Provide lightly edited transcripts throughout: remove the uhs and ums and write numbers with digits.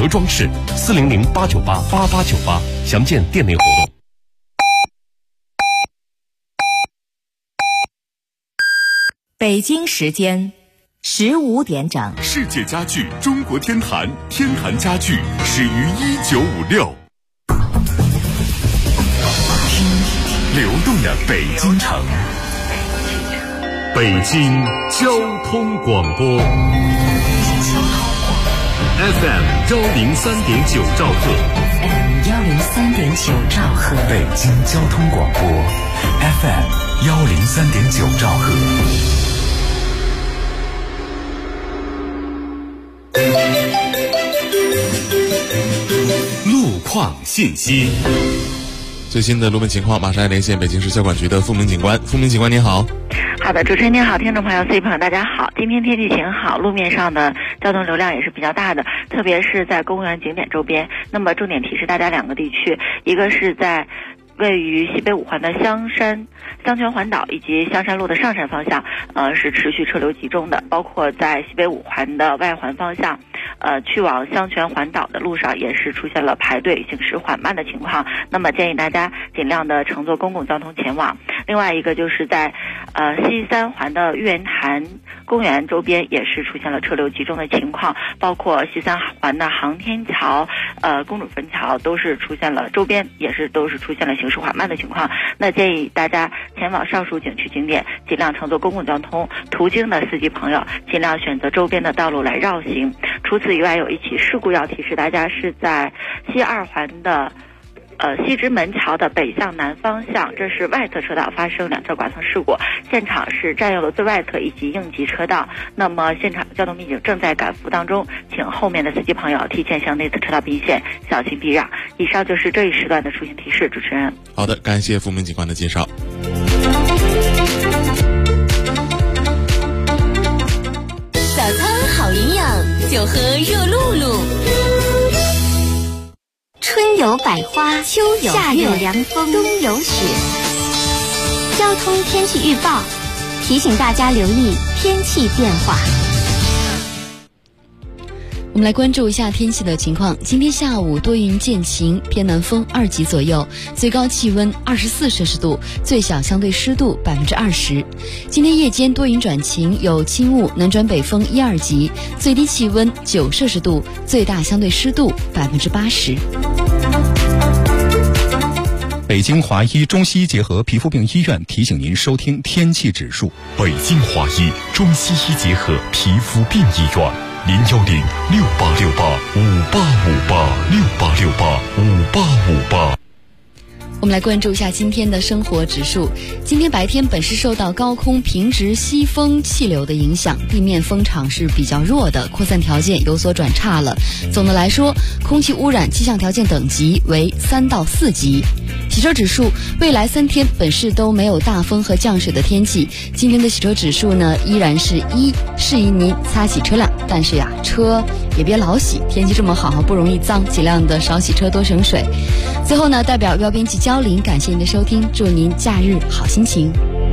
德装饰，400-898-8898，详见店内活动。 北京时间15点整。 世界家具中国天坛，天坛家具始于1956。流动的北京城，北京交通广播 FM 103.9兆赫， 103.9兆赫， 北京交通广播 FM 103.9兆赫。路况信息。 最新的路面情况，马上来连线北京市交管局的付明警官。付明警官，您好。 好的，主持人您好，听众朋友、司机朋友大家好。今天天气晴好，路面上的交通流量也是比较大的，特别是在公园景点周边。那么重点提示大家两个地区，一个是在位于西北五环的香泉环岛以及香山路的上山方向，是持续车流集中的，包括在西北五环的外环方向，去往香泉环岛的路上也是出现了排队、行驶缓慢的情况。那么建议大家尽量的乘坐公共交通前往。另外一个就是在西三环的玉渊潭公园周边也是出现了车流集中的情况，包括西三环的航天桥、公主坟桥都是出现了，周边也是都是出现了行驶缓慢的情况。那建议大家前往上述景区景点尽量乘坐公共交通，途经的司机朋友尽量选择周边的道路来绕行。除此以外，有一起事故要提示大家，是在西二环的西直门桥的北向南方向，这是外侧车道发生两车剐蹭事故，现场是占用了最外侧以及应急车道。那么现场交通民警正在赶赴当中，请后面的司机朋友提前向内侧车道并线，小心避让。以上就是这一时段的出行提示，主持人。 好的，感谢付明警官的介绍。 早餐好营养，就喝热露露。春有百花，秋有夏有凉风，冬有雪。交通天气预报提醒大家留意天气变化。 我们来关注一下天气的情况。今天下午多云见晴，偏南风2级左右，最高气温24摄氏度，最小相对湿度20%。今天夜间多云转晴，有轻雾，南转北风1、2级，最低气温9摄氏度，最大相对湿度80%。 北京华医中西医结合皮肤病医院提醒您收听天气指数。 北京华医中西医结合皮肤病医院，010-6868-5858，6868-5858。 我们来关注一下今天的生活指数。今天白天本是受到高空平直西风气流的影响，地面风场是比较弱的，扩散条件有所转差了。总的来说，空气污染气象条件等级为3到4级。洗车指数，未来3天本市都没有大风和降水的天气。今天的洗车指数呢，依然是1，适宜您擦洗车辆。但是呀，车也别老洗，天气这么好，不容易脏，尽量的少洗车，多省水。最后呢，代表标编辑焦林感谢您的收听，祝您假日好心情。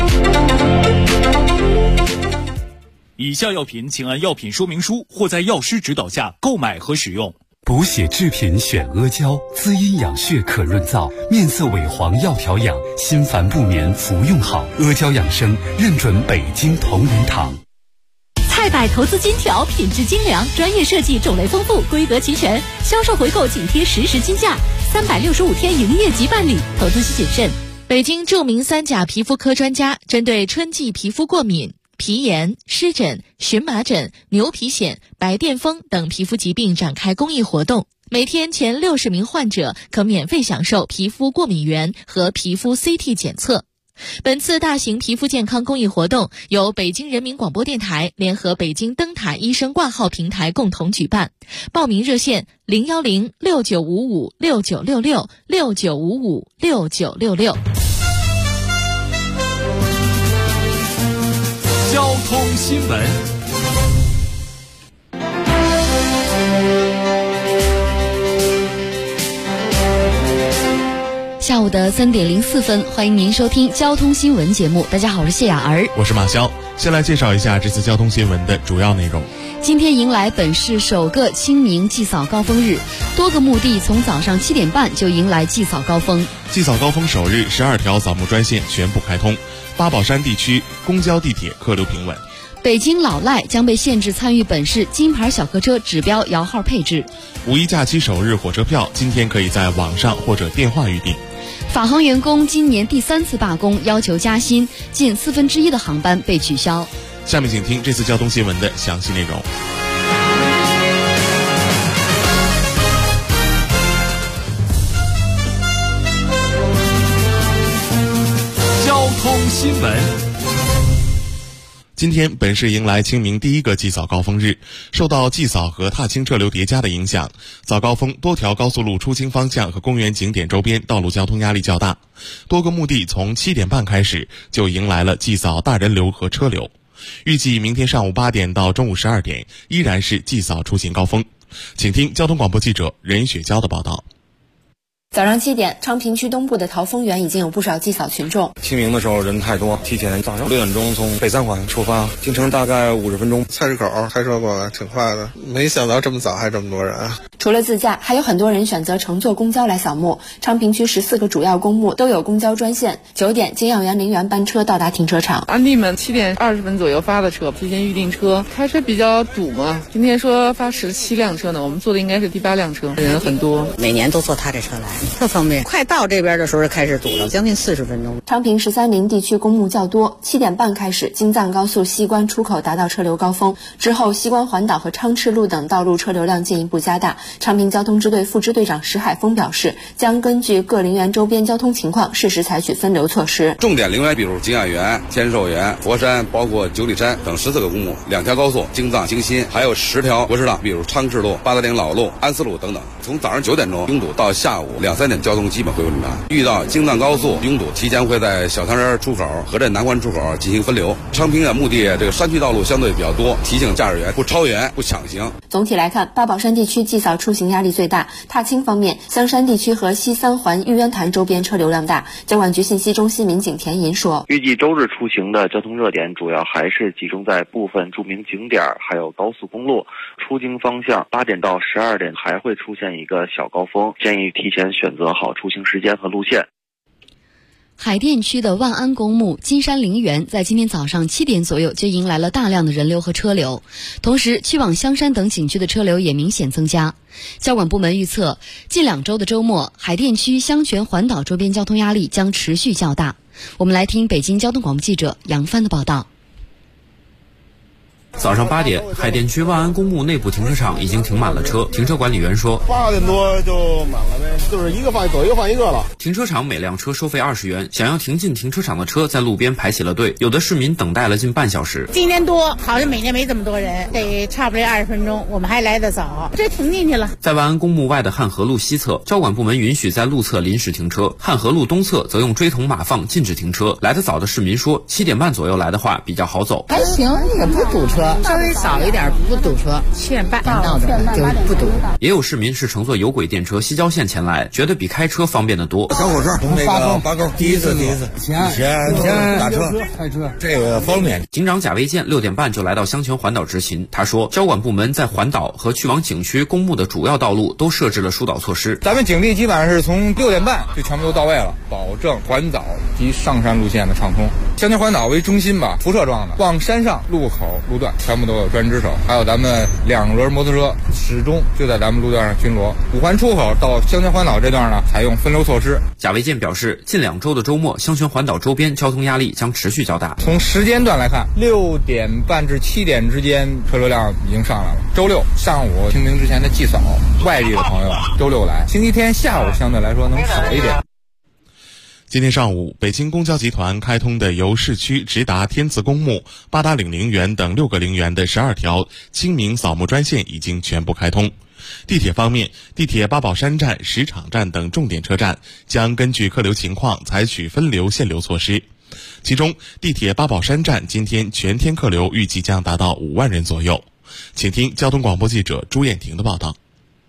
以下药品请按药品说明书或在药师指导下购买和使用。 补血制品选阿胶，滋阴养血可润燥，面色萎黄要调养，心烦不眠服用好。阿胶养生认准北京同仁堂。 菜百投资金条，品质精良，专业设计，种类丰富，规格齐全，销售回购紧贴实时均价，365天营业即办理，投资需谨慎。 北京著名3甲皮肤科专家针对春季皮肤过敏、皮炎、湿疹、荨麻疹、牛皮癣、白癜风等皮肤疾病展开公益活动，每天前60名患者可免费享受皮肤过敏原和皮肤 CT 检测。本次大型皮肤健康公益活动由北京人民广播电台联合北京灯塔医生挂号平台共同举办，报名热线010-6955-6966，6955-6966。 交通新闻。 下午的的3点04分，欢迎您收听交通新闻节目。大家好，我是谢雅儿， 我是马潇。先来介绍一下这次交通新闻的主要内容。 今天迎来本市首个清明祭扫高峰日，多个墓地从早上7点半就迎来祭扫高峰。 祭扫高峰首日，12条扫墓专线全部开通，八宝山地区公交、地铁客流平稳。 北京老赖将被限制参与本市金牌小客车指标摇号配置。 五一假期首日火车票今天可以在网上或者电话预订。 法航员工今年第3次罢工，要求加薪，近1/4的航班被取消。 下面请听这次交通新闻的详细内容。 交通新闻。 今天本市迎来清明第一个祭扫高峰日，受到祭扫和踏青车流叠加的影响，早高峰多条高速路出京方向和公园景点周边道路交通压力较大，多个墓地从7点半开始就迎来了祭扫大人流和车流。预计明天上午8点到中午12点依然是祭扫出行高峰。请听交通广播记者任雪娇的报道。 早上7点，昌平区东部的桃丰园已经有不少祭扫群众。 清明的时候人太多，提前早上6点钟从北三环出发，行程大概50分钟。 菜市口开车过来挺快的，没想到这么早还这么多人啊！ 除了自驾，还有很多人选择乘坐公交来扫墓。昌平区14个主要公墓都有公交专线。9点，金养园陵园班车到达停车场。 安弟们7点20分左右发的车，提前预订车。开车比较堵嘛，今天说发17辆车呢，我们坐的应该是第8辆车，人很多。 每年都坐他这车来，特方便。快到这边的时候就开始堵了，将近40分钟。 昌平13陵地区公墓较多，7点半开始，京藏高速西关出口达到车流高峰，之后西关环岛和昌赤路等道路车流量进一步加大。昌平交通支队副支队长石海峰表示，将根据各陵园周边交通情况，适时采取分流措施。 重点陵园比如金爱园、天寿园、佛山，包括九里山等14个公墓，2条高速京藏京新，还有10条国师道，比如昌赤路、八达岭老路、安思路等等。从早上9点钟拥堵到下午2、3点，交通基本恢复正常。遇到京藏高速拥堵，提前会在小汤人出口、河镇南环出口进行分流。昌平的墓地这个山区道路相对比较多，提醒驾驶员不超员、不抢行。 总体来看，八宝山地区祭扫出行压力最大。踏青方面，香山地区和西三环玉渊潭周边车流量大。交管局信息中心民警田银说， 预计周日出行的交通热点主要还是集中在部分著名景点，还有高速公路。出京方向8点到12点还会出现一个小高峰，建议提前选择好出行时间和路线。 海淀区的万安公墓金山陵园在今天早上7点左右就迎来了大量的人流和车流，同时去往香山等景区的车流也明显增加。交管部门预测，近2周的周末，海淀区香泉环岛周边交通压力将持续较大。我们来听北京交通广播记者杨帆的报道。 早上8点，海淀区万安公墓内部停车场已经停满了车。停车管理员说 ，8点多就满了呗，就是一个放左一个放一个了。 停车场每辆车收费20元，想要停进停车场的车在路边排起了队，有的市民等待了近半小时。 今年多，好像每年没这么多人，得差不多20分钟，我们还来得早，这停进去了。 在万安公墓外的汉河路西侧，交管部门允许在路侧临时停车，汉河路东侧则用锥筒码放禁止停车。来得早的市民说，7点半左右来的话比较好走， 还行，也不堵车。稍微少一点不堵车，7点半到的就不堵。 也有市民是乘坐有轨电车西郊线前来，觉得比开车方便得多。 小火车从那个八沟，第一次以前打车开车，这个方便。 警长贾维建6点半就来到香泉环岛执勤，他说，交管部门在环岛和去往景区公墓的主要道路都设置了疏导措施。 咱们警力基本上是从6点半就全部都到位了，保证环岛及上山路线的畅通。香泉环岛为中心吧，辐射状的，往山上路口路段全部都有专人值守，还有咱们2轮摩托车始终就在咱们路段上巡逻。5环出口到香泉环岛这段呢，采用分流措施。 贾维建表示，近2周的周末，香泉环岛周边交通压力将持续较大。 从时间段来看，6点半至7点之间车流量已经上来了。周六上午清明之前的祭扫，外地的朋友周六来，星期天下午相对来说能少一点。 今天上午，北京公交集团开通的由市区直达天慈公墓、八达岭陵园等6个陵园的12条清明扫墓专线已经全部开通。地铁方面，地铁八宝山站、石场站等重点车站将根据客流情况采取分流限流措施。其中，地铁八宝山站今天全天客流预计将达到5万人左右。请听交通广播记者朱艳婷的报道。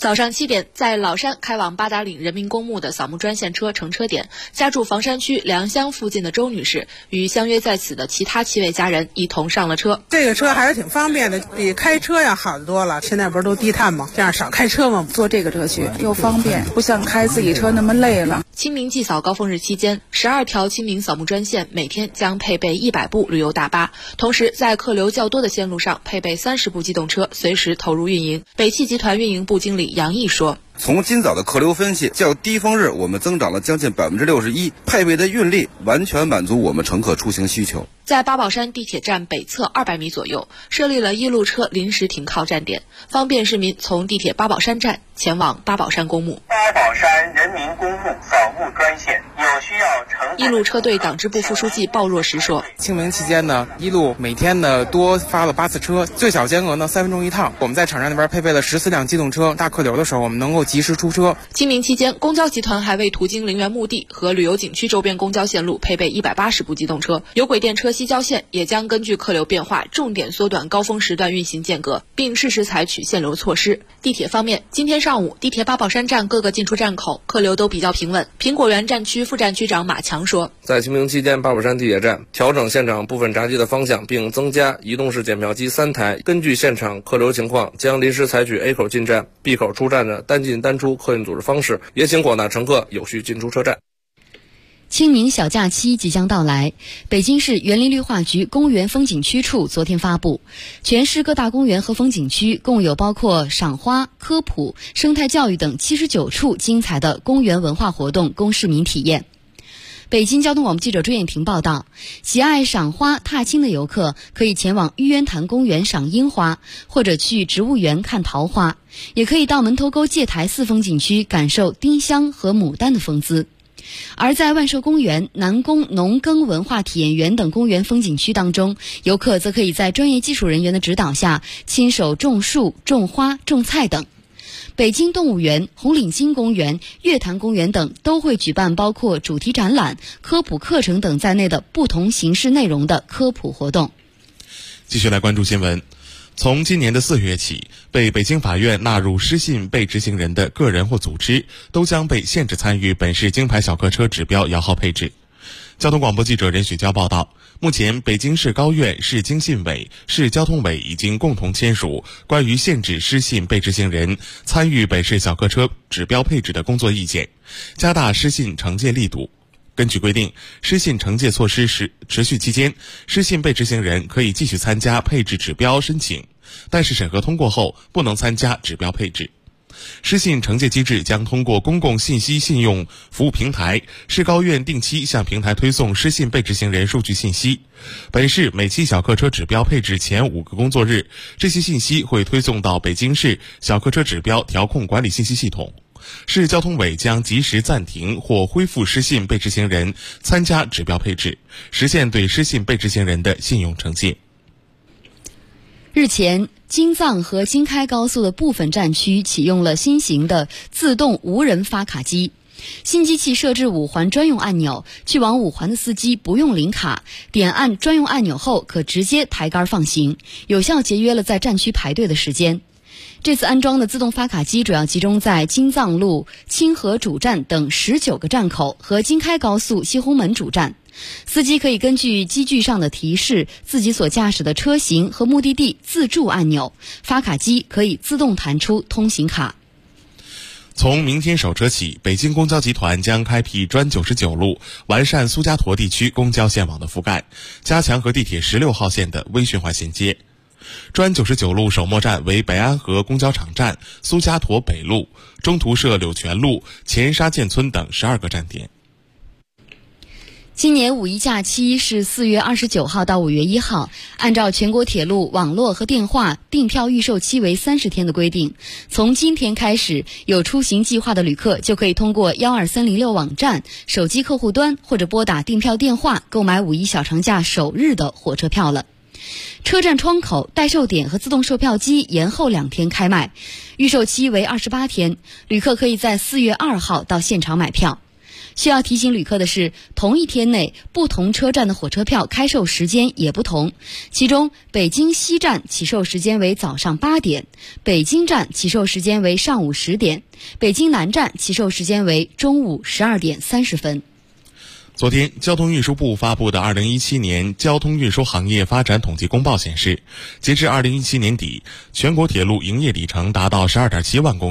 早上7点，在老山开往八达岭人民公墓的扫墓专线车乘车点，家住房山区良乡附近的周女士与相约在此的其他7位家人一同上了车。 这个车还是挺方便的，比开车要好得多了。现在不是都低碳吗？这样少开车嘛， 坐这个车去又方便，不像开自己车那么累了。 清明祭扫高峰日期间，12条清明扫墓专线每天将配备100部旅游大巴，同时在客流较多的线路上配备30部机动车，随时投入运营。北汽集团运营部经理杨毅说， 从今早的客流分析，较低峰日我们增长了将近61%，配备的运力完全满足我们乘客出行需求。 在八宝山地铁站北侧200米左右设立了1路车临时停靠站点，方便市民从地铁八宝山站前往八宝山公墓。 八宝山人民公墓扫墓专线有需要乘 1路车队党支部副书记鲍若石说， 清明期间呢，1路每天呢多发了8次车，最小间隔呢3分钟一趟。我们在场站那边配备了14辆机动车，大客流的时候我们能够及时出车。 清明期间，公交集团还为途经陵园墓地和旅游景区周边公交线路配备180部机动车，有轨电车西郊线也将根据客流变化，重点缩短高峰时段运行间隔，并适时采取限流措施。地铁方面，今天上午，地铁八宝山站各个进出站口客流都比较平稳。苹果园站区副站区长马强说， 在清明期间，八宝山地铁站调整现场部分闸机的方向，并增加移动式检票机3台，根据现场客流情况，将临时采取 A 口进站、B 口出站的单进单出客运组织方式，也请广大乘客有序进出车站。 清明小假期即将到来，北京市园林绿化局公园风景区处昨天发布，全市各大公园和风景区共有包括赏花、科普、生态教育等79处精彩的公园文化活动供市民体验。北京交通广播记者朱艳婷报道，喜爱赏花踏青的游客可以前往玉渊潭公园赏樱花，或者去植物园看桃花，也可以到门头沟界台4风景区感受丁香和牡丹的风姿。而在万寿公园、南宫农耕文化体验园等公园风景区当中，游客则可以在专业技术人员的指导下亲手种树、种花、种菜等。北京动物园、红领巾公园、月坛公园等都会举办包括主题展览、科普课程等在内的不同形式内容的科普活动。 继续来关注新闻。从今年的4月起，被北京法院纳入失信被执行人的个人或组织都将被限制参与本市京牌小客车指标摇号配置。交通广播记者任雪娇报道，目前北京市高院、市经信委、市交通委已经共同签署关于限制失信被执行人参与本市小客车指标配置的工作意见，加大失信惩戒力度。根据规定，失信惩戒措施持续期间，失信被执行人可以继续参加配置指标申请，但是审核通过后不能参加指标配置。失信惩戒机制将通过公共信息信用服务平台，市高院定期向平台推送失信被执行人数据信息。本市每期小客车指标配置前5个工作日，这些信息会推送到北京市小客车指标调控管理信息系统。市交通委将及时暂停或恢复失信被执行人参加指标配置，实现对失信被执行人的信用惩戒。 日前，京藏和京开高速的部分站区启用了新型的自动无人发卡机。新机器设置5环专用按钮，去往5环的司机不用领卡，点按专用按钮后可直接抬杆放行，有效节约了在站区排队的时间。这次安装的自动发卡机主要集中在京藏路、清河主站等19个站口和京开高速西红门主站。司机可以根据机具上的提示，自己所驾驶的车型和目的地自助按钮，发卡机可以自动弹出通行卡。 从明天首车起，北京公交集团将开辟专99路，完善苏家坨地区公交线网的覆盖，加强和地铁16号线的微循环衔接。专99路首末站为北安河公交场站、苏家坨北路、中途社柳泉路、前沙建村等12个站点。 今年五一假期是4月29号到5月1号，按照全国铁路网络和电话订票预售期为30天的规定，从今天开始，有出行计划的旅客就可以通过12306网站、手机客户端或者拨打订票电话购买五一小长假首日的火车票了。车站窗口、代售点和自动售票机延后2天开卖，预售期为28天，旅客可以在4月2号到现场买票。 需要提醒旅客的是，同一天内不同车站的火车票开售时间也不同。其中，北京西站起售时间为早上8点，北京站起售时间为上午10点，北京南站起售时间为中午12点30分。 昨天，交通运输部发布的2017年交通运输行业发展统计公报显示，截至2017年底，全国铁路营业里程达到12.7万公里。